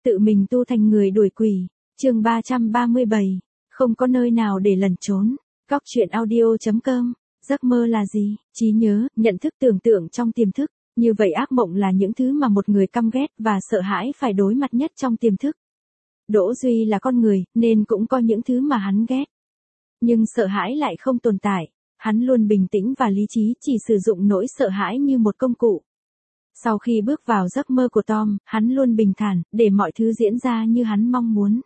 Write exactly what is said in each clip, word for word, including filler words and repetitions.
Tự mình tu thành người đuổi quỷ. Chương ba trăm ba mươi bảy. Không có nơi nào để lẩn trốn. Góc truyện audio chấm com. Giấc mơ là gì? Trí nhớ, nhận thức, tưởng tượng trong tiềm thức. Như vậy ác mộng là những thứ mà một người căm ghét và sợ hãi phải đối mặt nhất trong tiềm thức. Đỗ Duy là con người, nên cũng có những thứ mà hắn ghét. Nhưng sợ hãi lại không tồn tại. Hắn luôn bình tĩnh và lý trí, chỉ sử dụng nỗi sợ hãi như một công cụ. Sau khi bước vào giấc mơ của Tom, hắn luôn bình thản, để mọi thứ diễn ra như hắn mong muốn.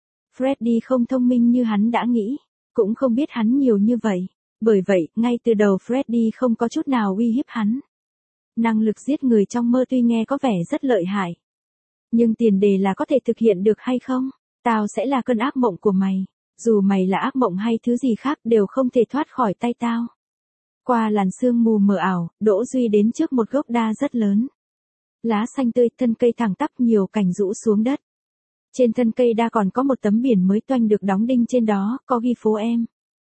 Freddy không thông minh như hắn đã nghĩ, cũng không biết hắn nhiều như vậy. Bởi vậy, ngay từ đầu Freddy không có chút nào uy hiếp hắn. Năng lực giết người trong mơ tuy nghe có vẻ rất lợi hại. Nhưng tiền đề là có thể thực hiện được hay không? Tao sẽ là cơn ác mộng của mày. Dù mày là ác mộng hay thứ gì khác đều không thể thoát khỏi tay tao. Qua làn sương mù mờ ảo, Đỗ Duy đến trước một gốc đa rất lớn. Lá xanh tươi, thân cây thẳng tắp, nhiều cành rũ xuống đất. Trên thân cây đa còn có một tấm biển mới toanh được đóng đinh trên đó, có ghi phố em.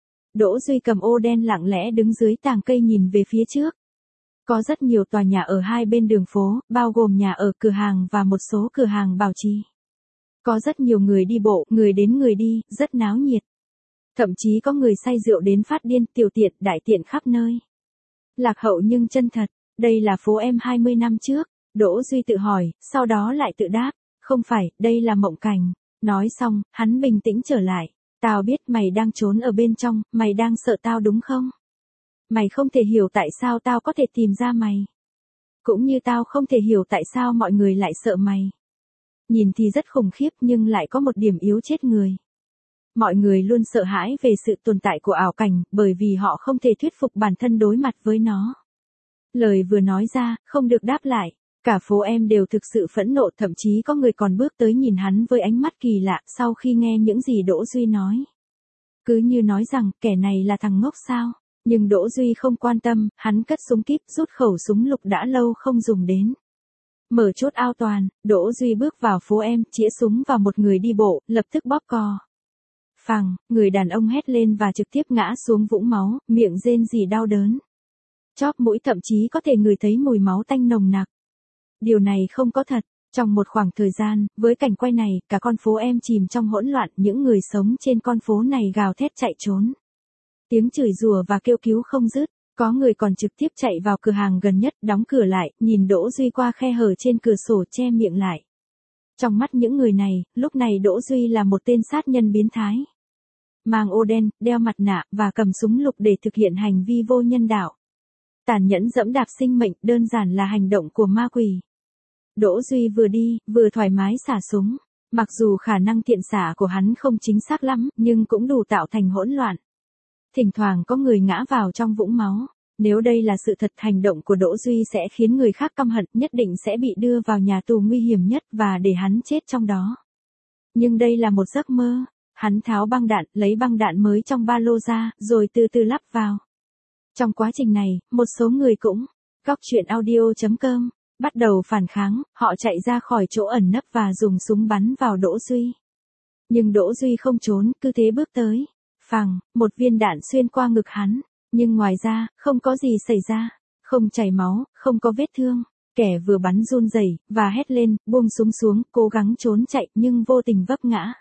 Đỗ Duy cầm ô đen lặng lẽ đứng dưới tàng cây nhìn về phía trước. Có rất nhiều tòa nhà ở hai bên đường phố, bao gồm nhà ở, cửa hàng và một số cửa hàng bảo trì. Có rất nhiều người đi bộ, người đến người đi, rất náo nhiệt. Thậm chí có người say rượu đến phát điên, tiểu tiện, đại tiện khắp nơi. Lạc hậu nhưng chân thật, đây là phố em hai mươi năm trước. Đỗ Duy tự hỏi, sau đó lại tự đáp, không phải, đây là mộng cảnh. Nói xong, hắn bình tĩnh trở lại. Tao biết mày đang trốn ở bên trong, mày đang sợ tao đúng không? Mày không thể hiểu tại sao tao có thể tìm ra mày. Cũng như tao không thể hiểu tại sao mọi người lại sợ mày. Nhìn thì rất khủng khiếp nhưng lại có một điểm yếu chết người. Mọi người luôn sợ hãi về sự tồn tại của ảo cảnh, bởi vì họ không thể thuyết phục bản thân đối mặt với nó. Lời vừa nói ra, không được đáp lại. Cả phố em đều thực sự phẫn nộ, thậm chí có người còn bước tới nhìn hắn với ánh mắt kỳ lạ sau khi nghe những gì Đỗ Duy nói. Cứ như nói rằng, kẻ này là thằng ngốc sao. Nhưng Đỗ Duy không quan tâm, hắn cất súng kíp, rút khẩu súng lục đã lâu không dùng đến. Mở chốt an toàn, Đỗ Duy bước vào phố em, chĩa súng vào một người đi bộ, lập tức bóp cò. Phằng, người đàn ông hét lên và trực tiếp ngã xuống vũng máu, miệng rên rỉ đau đớn. Chóp mũi thậm chí có thể ngửi thấy mùi máu tanh nồng nặc. Điều này không có thật. Trong một khoảng thời gian, với cảnh quay này, cả con phố em chìm trong hỗn loạn, những người sống trên con phố này gào thét chạy trốn. Tiếng chửi rủa và kêu cứu không dứt, có người còn trực tiếp chạy vào cửa hàng gần nhất, đóng cửa lại, nhìn Đỗ Duy qua khe hở trên cửa sổ che miệng lại. Trong mắt những người này, lúc này Đỗ Duy là một tên sát nhân biến thái. Mang ô đen, đeo mặt nạ, và cầm súng lục để thực hiện hành vi vô nhân đạo. Tàn nhẫn dẫm đạp sinh mệnh, đơn giản là hành động của ma quỷ. Đỗ Duy vừa đi, vừa thoải mái xả súng. Mặc dù khả năng thiện xạ của hắn không chính xác lắm, nhưng cũng đủ tạo thành hỗn loạn. Thỉnh thoảng có người ngã vào trong vũng máu. Nếu đây là sự thật, hành động của Đỗ Duy sẽ khiến người khác căm hận, nhất định sẽ bị đưa vào nhà tù nguy hiểm nhất và để hắn chết trong đó. Nhưng đây là một giấc mơ. Hắn tháo băng đạn, lấy băng đạn mới trong ba lô ra, rồi từ từ lắp vào. Trong quá trình này, một số người cũng, góc truyện audio chấm com, bắt đầu phản kháng, họ chạy ra khỏi chỗ ẩn nấp và dùng súng bắn vào Đỗ Duy. Nhưng Đỗ Duy không trốn, cứ thế bước tới. Phằng, một viên đạn xuyên qua ngực hắn. Nhưng ngoài ra, không có gì xảy ra. Không chảy máu, không có vết thương. Kẻ vừa bắn run rẩy và hét lên, buông súng xuống, cố gắng trốn chạy nhưng vô tình vấp ngã.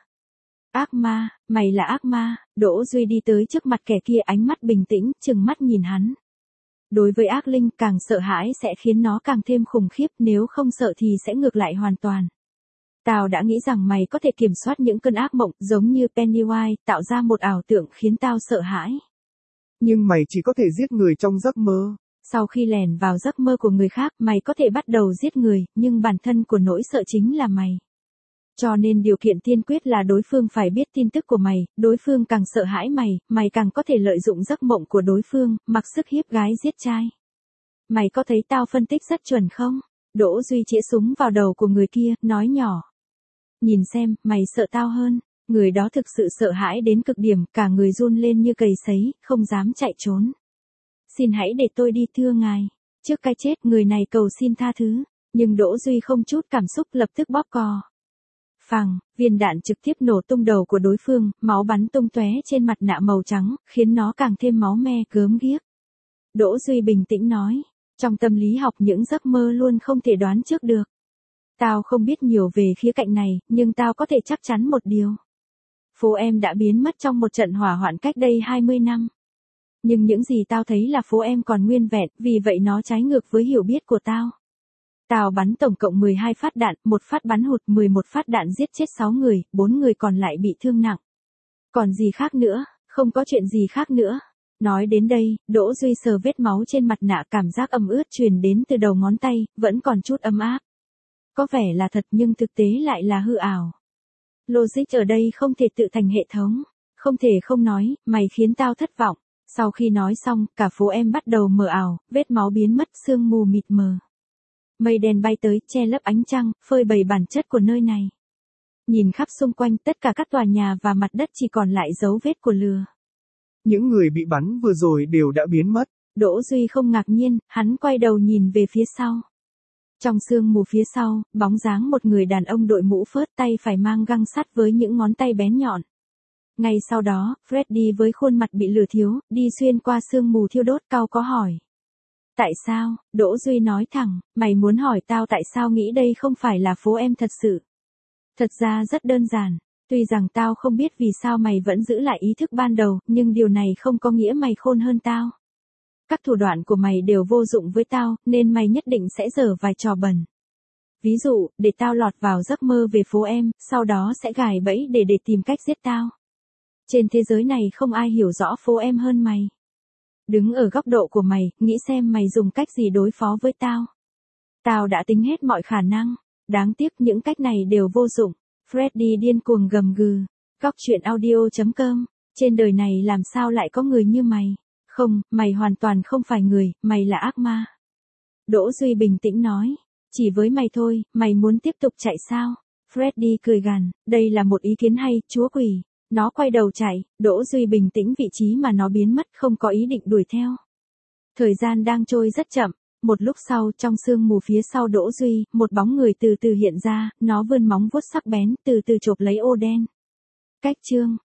Ác ma, mày là ác ma. Đỗ Duy đi tới trước mặt kẻ kia, ánh mắt bình tĩnh, trừng mắt nhìn hắn. Đối với ác linh, càng sợ hãi sẽ khiến nó càng thêm khủng khiếp, nếu không sợ thì sẽ ngược lại hoàn toàn. Tao đã nghĩ rằng mày có thể kiểm soát những cơn ác mộng, giống như Pennywise, tạo ra một ảo tưởng khiến tao sợ hãi. Nhưng mày chỉ có thể giết người trong giấc mơ. Sau khi lẻn vào giấc mơ của người khác, mày có thể bắt đầu giết người, nhưng bản thân của nỗi sợ chính là mày. Cho nên điều kiện tiên quyết là đối phương phải biết tin tức của mày, đối phương càng sợ hãi mày, mày càng có thể lợi dụng giấc mộng của đối phương, mặc sức hiếp gái giết trai. Mày có thấy tao phân tích rất chuẩn không? Đỗ Duy chĩa súng vào đầu của người kia, nói nhỏ. Nhìn xem, mày sợ tao hơn. Người đó thực sự sợ hãi đến cực điểm, cả người run lên như cầy sấy, không dám chạy trốn. Xin hãy để tôi đi thưa ngài. Trước cái chết, người này cầu xin tha thứ. Nhưng Đỗ Duy không chút cảm xúc, lập tức bóp cò. Phằng, viên đạn trực tiếp nổ tung đầu của đối phương, máu bắn tung tóe trên mặt nạ màu trắng, khiến nó càng thêm máu me gớm ghiếc. Đỗ Duy bình tĩnh nói, trong tâm lý học những giấc mơ luôn không thể đoán trước được. Tao không biết nhiều về khía cạnh này, nhưng tao có thể chắc chắn một điều. Phố em đã biến mất trong một trận hỏa hoạn cách đây hai mươi năm. Nhưng những gì tao thấy là phố em còn nguyên vẹn, vì vậy nó trái ngược với hiểu biết của tao. Tao bắn tổng cộng mười hai phát đạn, một phát bắn hụt, mười một phát đạn giết chết sáu người, bốn người còn lại bị thương nặng. Còn gì khác nữa, không có chuyện gì khác nữa. Nói đến đây, Đỗ Duy sờ vết máu trên mặt nạ, cảm giác ẩm ướt truyền đến từ đầu ngón tay, vẫn còn chút ấm áp. Có vẻ là thật nhưng thực tế lại là hư ảo. Logic ở đây không thể tự thành hệ thống. Không thể không nói, mày khiến tao thất vọng. Sau khi nói xong, cả phố em bắt đầu mờ ảo, vết máu biến mất, sương mù mịt mờ. Mây đen bay tới, che lấp ánh trăng, phơi bày bản chất của nơi này. Nhìn khắp xung quanh, tất cả các tòa nhà và mặt đất chỉ còn lại dấu vết của lửa. Những người bị bắn vừa rồi đều đã biến mất. Đỗ Duy không ngạc nhiên, hắn quay đầu nhìn về phía sau. Trong sương mù phía sau, bóng dáng một người đàn ông đội mũ phớt, tay phải mang găng sắt với những ngón tay bén nhọn. Ngay sau đó, Freddy với khuôn mặt bị lửa thiêu, đi xuyên qua sương mù thiêu đốt, cau có hỏi. Tại sao? Đỗ Duy nói thẳng, mày muốn hỏi tao tại sao nghĩ đây không phải là phố em thật sự. Thật ra rất đơn giản, tuy rằng tao không biết vì sao mày vẫn giữ lại ý thức ban đầu, nhưng điều này không có nghĩa mày khôn hơn tao. Các thủ đoạn của mày đều vô dụng với tao, nên mày nhất định sẽ giở vài trò bẩn. Ví dụ, để tao lọt vào giấc mơ về phố em, sau đó sẽ gài bẫy để để tìm cách giết tao. Trên thế giới này không ai hiểu rõ phố em hơn mày. Đứng ở góc độ của mày, nghĩ xem mày dùng cách gì đối phó với tao. Tao đã tính hết mọi khả năng. Đáng tiếc những cách này đều vô dụng. Freddy điên cuồng gầm gừ. Góc truyện audio chấm com. Trên đời này làm sao lại có người như mày? Không, mày hoàn toàn không phải người, mày là ác ma. Đỗ Duy bình tĩnh nói. Chỉ với mày thôi, mày muốn tiếp tục chạy sao? Freddy cười gằn, đây là một ý kiến hay, chúa quỷ. Nó quay đầu chạy, Đỗ Duy bình tĩnh vị trí mà nó biến mất, không có ý định đuổi theo. Thời gian đang trôi rất chậm. Một lúc sau, trong sương mù phía sau Đỗ Duy, một bóng người từ từ hiện ra, nó vươn móng vuốt sắc bén, từ từ chộp lấy ô đen. Cách chương